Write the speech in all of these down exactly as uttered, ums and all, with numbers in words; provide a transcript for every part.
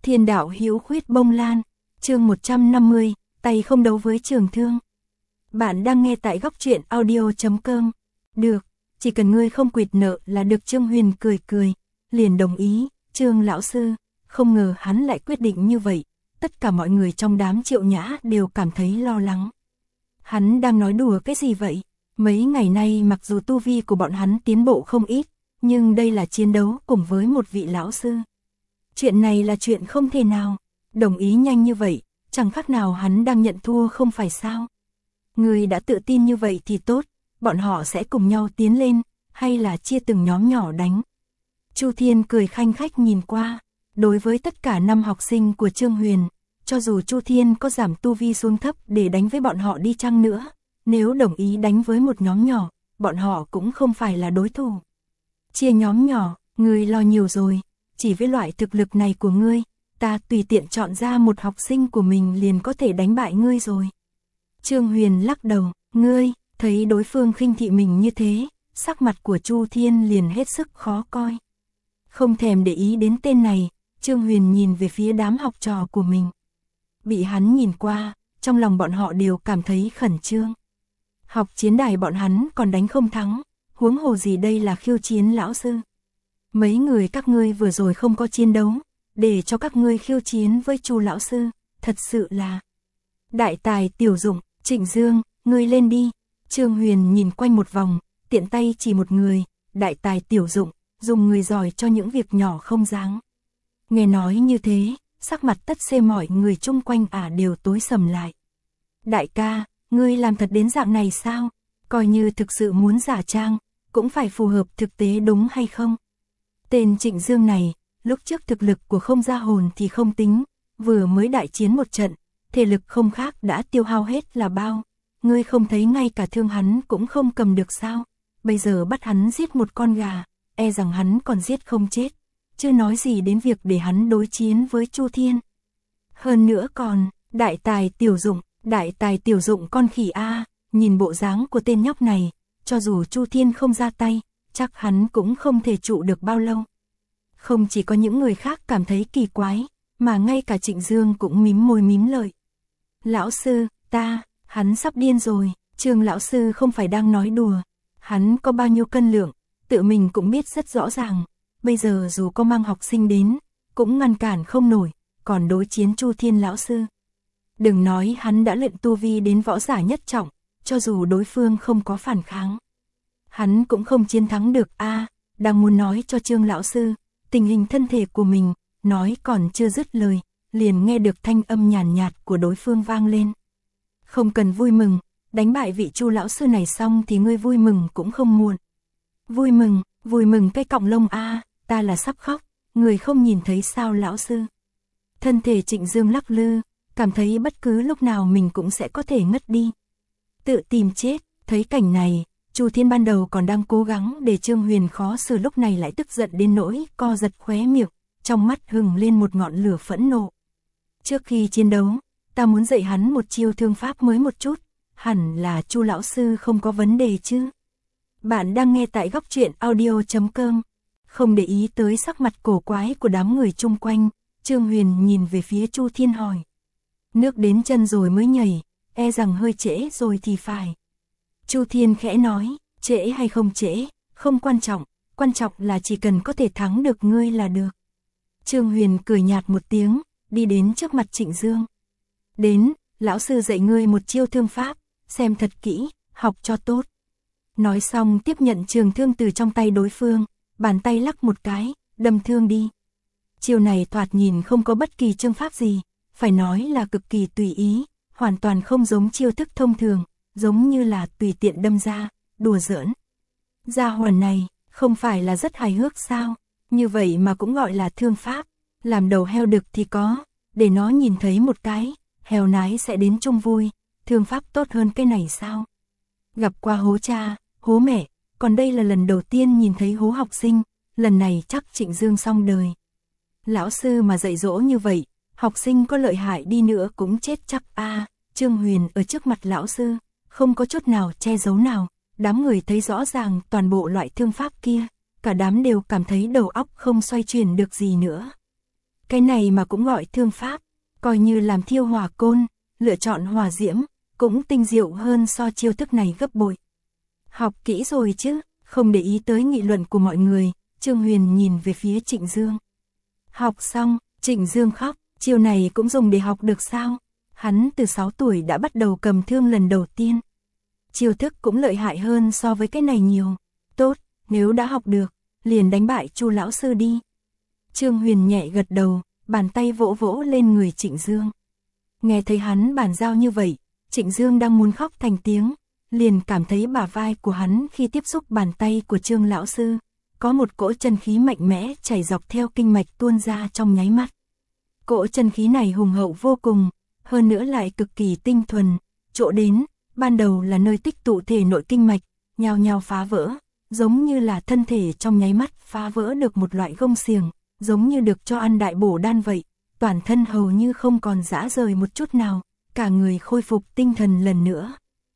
Thiên đạo hữu khuyết bông lan, chương một trăm năm mươi, tay không đấu với trường thương. Bạn đang nghe tại góc truyện audio chấm com. Được, chỉ cần ngươi không quỵt nợ là được. Trương Huyền cười cười, liền đồng ý. Trương lão sư, không ngờ hắn lại quyết định như vậy. Tất cả mọi người trong đám Triệu Nhã đều cảm thấy lo lắng. Hắn đang nói đùa cái gì vậy? Mấy ngày nay mặc dù tu vi của bọn hắn tiến bộ không ít, nhưng đây là chiến đấu cùng với một vị lão sư. Chuyện này là chuyện không thể nào. Đồng ý nhanh như vậy, chẳng khác nào hắn đang nhận thua không phải sao? Người đã tự tin như vậy thì tốt, bọn họ sẽ cùng nhau tiến lên, hay là chia từng nhóm nhỏ đánh? Chu Thiên cười khanh khách nhìn qua, đối với tất cả năm học sinh của Trương Huyền, cho dù Chu Thiên có giảm tu vi xuống thấp để đánh với bọn họ đi chăng nữa, nếu đồng ý đánh với một nhóm nhỏ, bọn họ cũng không phải là đối thủ. Chia nhóm nhỏ, ngươi lo nhiều rồi, chỉ với loại thực lực này của ngươi, ta tùy tiện chọn ra một học sinh của mình liền có thể đánh bại ngươi rồi. Trương Huyền lắc đầu, ngươi, thấy đối phương khinh thị mình như thế, sắc mặt của Chu Thiên liền hết sức khó coi. Không thèm để ý đến tên này, Trương Huyền nhìn về phía đám học trò của mình. Bị hắn nhìn qua, trong lòng bọn họ đều cảm thấy khẩn trương. Học chiến đài bọn hắn còn đánh không thắng, huống hồ gì đây là khiêu chiến lão sư. Mấy người các ngươi vừa rồi không có chiến đấu, để cho các ngươi khiêu chiến với Chu lão sư, thật sự là... Đại tài tiểu dụng, Trịnh Dương, ngươi lên đi. Trương Huyền nhìn quanh một vòng, tiện tay chỉ một người, đại tài tiểu dụng, dùng người giỏi cho những việc nhỏ không đáng. Nghe nói như thế, sắc mặt tất xê mọi người chung quanh ả đều tối sầm lại. Đại ca, ngươi làm thật đến dạng này sao? Coi như thực sự muốn giả trang, cũng phải phù hợp thực tế đúng hay không? Tên Trịnh Dương này, lúc trước thực lực của không ra hồn thì không tính, vừa mới đại chiến một trận, thể lực không khác đã tiêu hao hết là bao. Ngươi không thấy ngay cả thương hắn cũng không cầm được sao? Bây giờ bắt hắn giết một con gà, e rằng hắn còn giết không chết. Chưa nói gì đến việc để hắn đối chiến với Chu Thiên. Hơn nữa còn, đại tài tiểu dụng, đại tài tiểu dụng con khỉ A, nhìn bộ dáng của tên nhóc này, cho dù Chu Thiên không ra tay, chắc hắn cũng không thể trụ được bao lâu. Không chỉ có những người khác cảm thấy kỳ quái, mà ngay cả Trịnh Dương cũng mím môi mím lợi. Lão sư, ta, hắn sắp điên rồi, Trương lão sư không phải đang nói đùa. Hắn có bao nhiêu cân lượng, tự mình cũng biết rất rõ ràng. Bây giờ dù có mang học sinh đến, cũng ngăn cản không nổi, còn đối chiến Chu Thiên lão sư. Đừng nói hắn đã luyện tu vi đến võ giả nhất trọng, cho dù đối phương không có phản kháng, hắn cũng không chiến thắng được a. À, đang muốn nói cho Trương lão sư tình hình thân thể của mình, nói còn chưa dứt lời, liền nghe được thanh âm nhàn nhạt, nhạt của đối phương vang lên. Không cần vui mừng, đánh bại vị Chu lão sư này xong thì ngươi vui mừng cũng không muộn. Vui mừng, vui mừng cái cọng lông a, à, ta là sắp khóc, người không nhìn thấy sao lão sư? Thân thể Trịnh Dương lắc lư, cảm thấy bất cứ lúc nào mình cũng sẽ có thể ngất đi. Tự tìm chết, thấy cảnh này, Chu Thiên ban đầu còn đang cố gắng để Trương Huyền khó xử, lúc này lại tức giận đến nỗi co giật khóe miệng, trong mắt hừng lên một ngọn lửa phẫn nộ. Trước khi chiến đấu, ta muốn dạy hắn một chiêu thương pháp mới một chút, hẳn là Chu lão sư không có vấn đề chứ? Bạn đang nghe tại góc truyện audio chấm com. Không để ý tới sắc mặt cổ quái của đám người chung quanh, Trương Huyền nhìn về phía Chu Thiên hỏi. Nước đến chân rồi mới nhảy, e rằng hơi trễ rồi thì phải. Chu Thiên khẽ nói, trễ hay không trễ, không quan trọng, quan trọng là chỉ cần có thể thắng được ngươi là được. Trương Huyền cười nhạt một tiếng, đi đến trước mặt Trịnh Dương. Đến, lão sư dạy ngươi một chiêu thương pháp, xem thật kỹ, học cho tốt. Nói xong tiếp nhận trường thương từ trong tay đối phương, bàn tay lắc một cái, đâm thương đi. Chiêu này thoạt nhìn không có bất kỳ chương pháp gì, phải nói là cực kỳ tùy ý, hoàn toàn không giống chiêu thức thông thường, giống như là tùy tiện đâm ra, đùa giỡn. Gia hỏa này, không phải là rất hài hước sao? Như vậy mà cũng gọi là thương pháp, làm đầu heo đực thì có, để nó nhìn thấy một cái, heo nái sẽ đến chung vui, thương pháp tốt hơn cái này sao? Gặp qua hố cha, hố mẹ, còn đây là lần đầu tiên nhìn thấy hố học sinh, lần này chắc Trịnh Dương xong đời. Lão sư mà dạy dỗ như vậy, học sinh có lợi hại đi nữa cũng chết chắc a. À, Trương Huyền ở trước mặt lão sư, không có chút nào che giấu nào, đám người thấy rõ ràng toàn bộ loại thương pháp kia, cả đám đều cảm thấy đầu óc không xoay chuyển được gì nữa. Cái này mà cũng gọi thương pháp, coi như làm thiêu hỏa côn, lựa chọn hỏa diễm, cũng tinh diệu hơn so chiêu thức này gấp bội. Học kỹ rồi chứ, không để ý tới nghị luận của mọi người, Trương Huyền nhìn về phía Trịnh Dương. Học xong, Trịnh Dương khóc, chiêu này cũng dùng để học được sao? Hắn từ sáu tuổi đã bắt đầu cầm thương lần đầu tiên. Chiêu thức cũng lợi hại hơn so với cái này nhiều. Tốt, nếu đã học được, liền đánh bại Chu lão sư đi. Trương Huyền nhẹ gật đầu, bàn tay vỗ vỗ lên người Trịnh Dương. Nghe thấy hắn bàn giao như vậy, Trịnh Dương đang muốn khóc thành tiếng, liền cảm thấy bả vai của hắn khi tiếp xúc bàn tay của Trương lão sư, có một cỗ chân khí mạnh mẽ chảy dọc theo kinh mạch tuôn ra trong nháy mắt. Cỗ chân khí này hùng hậu vô cùng, hơn nữa lại cực kỳ tinh thuần, chỗ đến, ban đầu là nơi tích tụ thể nội kinh mạch, nhào nhào phá vỡ, giống như là thân thể trong nháy mắt phá vỡ được một loại gông xiềng, giống như được cho ăn đại bổ đan vậy, toàn thân hầu như không còn rã rời một chút nào, cả người khôi phục tinh thần lần nữa.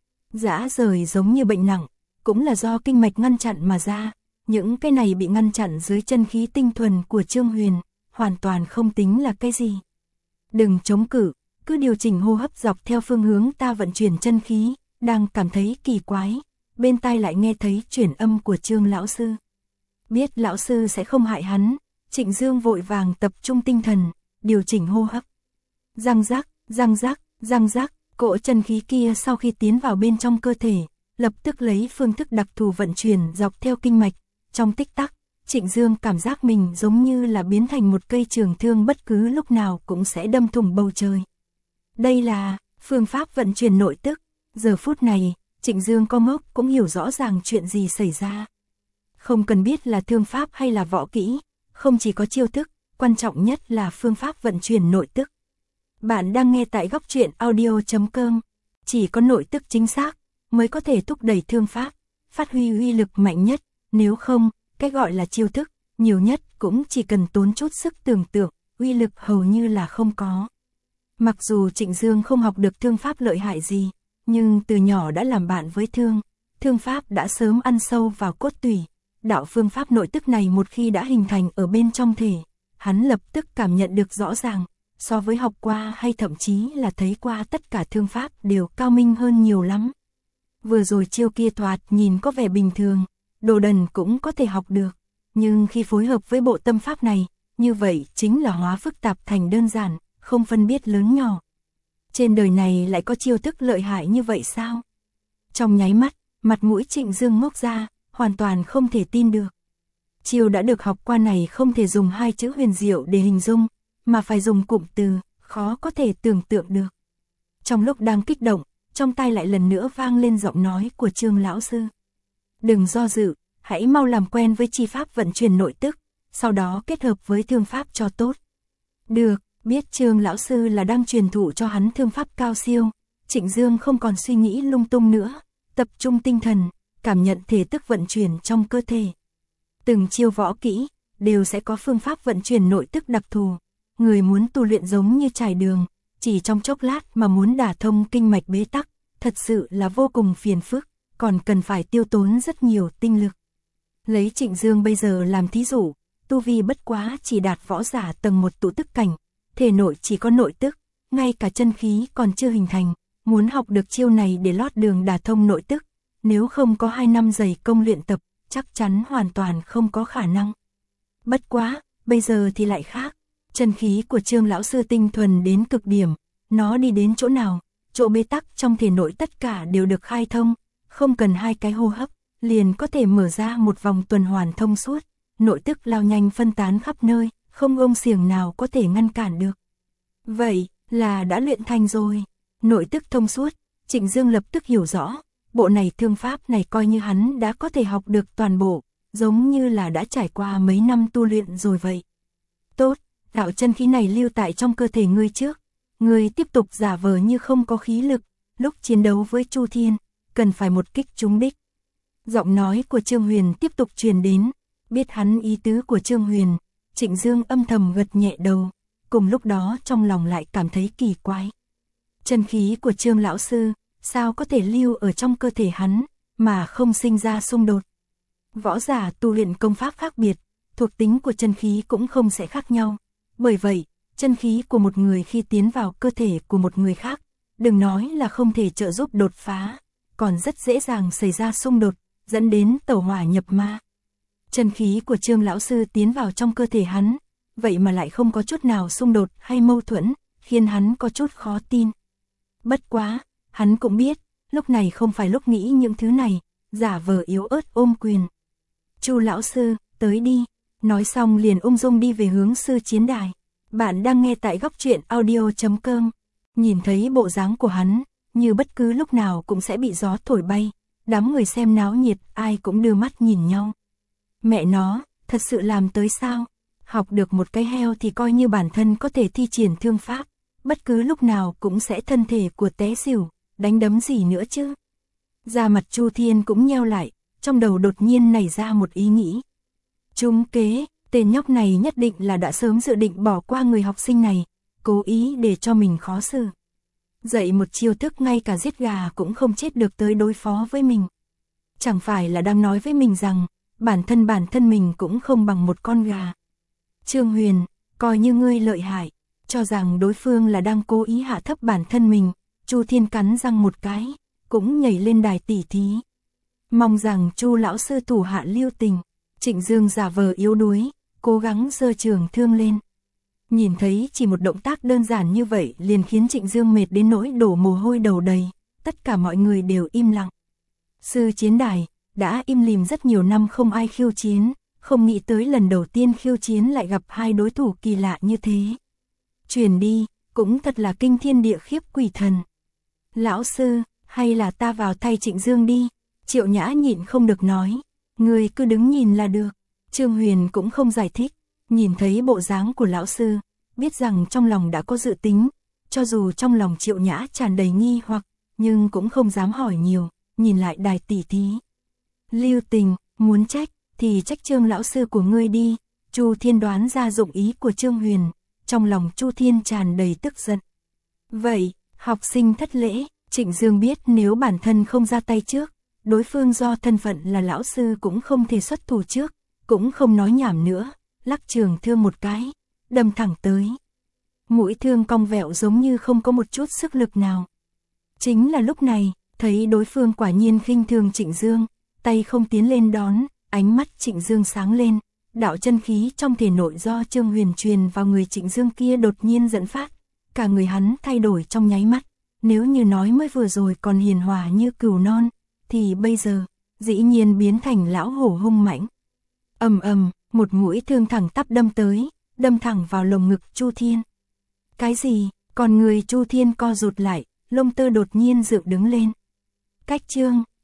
Rã rời giống như bệnh nặng, cũng là do kinh mạch ngăn chặn mà ra, những cái này bị ngăn chặn dưới chân khí tinh thuần của Trương Huyền, hoàn toàn không tính là cái gì. Đừng chống cự, cứ điều chỉnh hô hấp dọc theo phương hướng ta vận chuyển chân khí, đang cảm thấy kỳ quái, bên tai lại nghe thấy chuyển âm của Trương lão sư. Biết lão sư sẽ không hại hắn, Trịnh Dương vội vàng tập trung tinh thần, điều chỉnh hô hấp. Răng rắc, răng rắc, răng rắc, cỗ chân khí kia sau khi tiến vào bên trong cơ thể, lập tức lấy phương thức đặc thù vận chuyển dọc theo kinh mạch, trong tích tắc, Trịnh Dương cảm giác mình giống như là biến thành một cây trường thương bất cứ lúc nào cũng sẽ đâm thủng bầu trời. Đây là phương pháp vận chuyển nội tức, giờ phút này, Trịnh Dương có ngốc cũng hiểu rõ ràng chuyện gì xảy ra. Không cần biết là thương pháp hay là võ kỹ, không chỉ có chiêu thức, quan trọng nhất là phương pháp vận chuyển nội tức. Bạn đang nghe tại góc truyện audio chấm com, chỉ có nội tức chính xác mới có thể thúc đẩy thương pháp, phát huy uy lực mạnh nhất, nếu không, cái gọi là chiêu thức, nhiều nhất cũng chỉ cần tốn chút sức tưởng tượng, uy lực hầu như là không có. Mặc dù Trịnh Dương không học được thương pháp lợi hại gì, nhưng từ nhỏ đã làm bạn với thương, thương pháp đã sớm ăn sâu vào cốt tủy. Đạo phương pháp nội tức này một khi đã hình thành ở bên trong thể, hắn lập tức cảm nhận được rõ ràng, so với học qua hay thậm chí là thấy qua tất cả thương pháp đều cao minh hơn nhiều lắm. Vừa rồi chiêu kia thoạt nhìn có vẻ bình thường, đồ đần cũng có thể học được, nhưng khi phối hợp với bộ tâm pháp này, như vậy chính là hóa phức tạp thành đơn giản, không phân biết lớn nhỏ. Trên đời này lại có chiêu thức lợi hại như vậy sao? Trong nháy mắt, mặt mũi Trịnh Dương ngốc ra, hoàn toàn không thể tin được. Chiêu đã được học qua này không thể dùng hai chữ huyền diệu để hình dung, mà phải dùng cụm từ, khó có thể tưởng tượng được. Trong lúc đang kích động, trong tai lại lần nữa vang lên giọng nói của Trương lão sư. Đừng do dự, hãy mau làm quen với chi pháp vận chuyển nội tức, sau đó kết hợp với thương pháp cho tốt. Được, biết Trương lão sư là đang truyền thụ cho hắn thương pháp cao siêu, Trịnh Dương không còn suy nghĩ lung tung nữa, tập trung tinh thần, cảm nhận thể tức vận chuyển trong cơ thể. Từng chiêu võ kỹ, đều sẽ có phương pháp vận chuyển nội tức đặc thù. Người muốn tu luyện giống như trải đường, chỉ trong chốc lát mà muốn đả thông kinh mạch bế tắc, thật sự là vô cùng phiền phức, còn cần phải tiêu tốn rất nhiều tinh lực. Lấy Trịnh Dương bây giờ làm thí dụ, tu vi bất quá chỉ đạt võ giả tầng một tụ tức cảnh, thể nội chỉ có nội tức, ngay cả chân khí còn chưa hình thành, muốn học được chiêu này để lót đường đả thông nội tức, nếu không có hai năm dày công luyện tập, chắc chắn hoàn toàn không có khả năng. Bất quá, bây giờ thì lại khác, chân khí của Trương lão sư tinh thuần đến cực điểm, nó đi đến chỗ nào, chỗ bế tắc trong thể nội tất cả đều được khai thông, không cần hai cái hô hấp, liền có thể mở ra một vòng tuần hoàn thông suốt, nội tức lao nhanh phân tán khắp nơi, không gông xiềng nào có thể ngăn cản được. Vậy, là đã luyện thành rồi, nội tức thông suốt, Trịnh Dương lập tức hiểu rõ, bộ này thương pháp này coi như hắn đã có thể học được toàn bộ, giống như là đã trải qua mấy năm tu luyện rồi vậy. Tốt, đạo chân khí này lưu tại trong cơ thể ngươi trước, ngươi tiếp tục giả vờ như không có khí lực, lúc chiến đấu với Chu Thiên, cần phải một kích trúng đích. Giọng nói của Trương Huyền tiếp tục truyền đến, biết hắn ý tứ của Trương Huyền, Trịnh Dương âm thầm gật nhẹ đầu, cùng lúc đó trong lòng lại cảm thấy kỳ quái. Chân khí của Trương lão sư, sao có thể lưu ở trong cơ thể hắn, mà không sinh ra xung đột. Võ giả tu luyện công pháp khác biệt, thuộc tính của chân khí cũng không sẽ khác nhau, Bởi vậy, chân khí của một người khi tiến vào cơ thể của một người khác, đừng nói là không thể trợ giúp đột phá, còn rất dễ dàng xảy ra xung đột, dẫn đến tẩu hỏa nhập ma. Chân khí của Trương lão sư tiến vào trong cơ thể hắn, vậy mà lại không có chút nào xung đột hay mâu thuẫn, khiến hắn có chút khó tin. Bất quá, hắn cũng biết, lúc này không phải lúc nghĩ những thứ này, giả vờ yếu ớt ôm quyền. Chu lão sư, tới đi, nói xong liền ung dung đi về hướng sư chiến đài. Bạn đang nghe tại góc truyện audio chấm com. Nhìn thấy bộ dáng của hắn, như bất cứ lúc nào cũng sẽ bị gió thổi bay, đám người xem náo nhiệt ai cũng đưa mắt nhìn nhau. Mẹ nó, thật sự làm tới sao? Học được một cái heo thì coi như bản thân có thể thi triển thương pháp, bất cứ lúc nào cũng sẽ thân thể của té xỉu, đánh đấm gì nữa chứ. Da mặt Chu Thiên cũng nheo lại, trong đầu đột nhiên nảy ra một ý nghĩ. Trúng kế, tên nhóc này nhất định là đã sớm dự định bỏ qua người học sinh này, cố ý để cho mình khó xử. Dạy một chiêu thức ngay cả giết gà cũng không chết được tới đối phó với mình. Chẳng phải là đang nói với mình rằng, bản thân bản thân mình cũng không bằng một con gà. Trương Huyền, coi như ngươi lợi hại, cho rằng đối phương là đang cố ý hạ thấp bản thân mình, Chu Thiên cắn răng một cái, cũng nhảy lên đài tỉ thí. Mong rằng Chu lão sư thủ hạ lưu tình. Trịnh Dương giả vờ yếu đuối, cố gắng giơ trường thương lên. Nhìn thấy chỉ một động tác đơn giản như vậy liền khiến Trịnh Dương mệt đến nỗi đổ mồ hôi đầu đầy, tất cả mọi người đều im lặng. Sư chiến đài, đã im lìm rất nhiều năm không ai khiêu chiến, không nghĩ tới lần đầu tiên khiêu chiến lại gặp hai đối thủ kỳ lạ như thế. Truyền đi, cũng thật là kinh thiên địa khiếp quỷ thần. Lão sư, hay là ta vào thay Trịnh Dương đi, Triệu Nhã nhịn không được nói. Người cứ đứng nhìn là được. Trương Huyền cũng không giải thích, nhìn thấy bộ dáng của lão sư, biết rằng trong lòng đã có dự tính, cho dù trong lòng Triệu Nhã tràn đầy nghi hoặc, nhưng cũng không dám hỏi nhiều, nhìn lại đài tỉ thí. Lưu tình, muốn trách, thì trách Trương lão sư của ngươi đi. Chu Thiên đoán ra dụng ý của Trương Huyền, trong lòng Chu Thiên tràn đầy tức giận. Vậy, học sinh thất lễ, Trịnh Dương biết nếu bản thân không ra tay trước, đối phương do thân phận là lão sư cũng không thể xuất thủ trước, cũng không nói nhảm nữa, lắc trường thương một cái, đâm thẳng tới. Mũi thương cong vẹo giống như không có một chút sức lực nào. Chính là lúc này, thấy đối phương quả nhiên khinh thường Trịnh Dương, tay không tiến lên đón, ánh mắt Trịnh Dương sáng lên, đạo chân khí trong thể nội do Trương Huyền truyền vào người Trịnh Dương kia đột nhiên dẫn phát, cả người hắn thay đổi trong nháy mắt, nếu như nói mới vừa rồi còn hiền hòa như cừu non, thì bây giờ, dĩ nhiên biến thành lão hổ hung mãnh. Ầm ầm, một mũi thương thẳng tắp đâm tới, đâm thẳng vào lồng ngực Chu Thiên. Cái gì? Còn người Chu Thiên co rụt lại, lông tơ đột nhiên dựng đứng lên. Cách Trương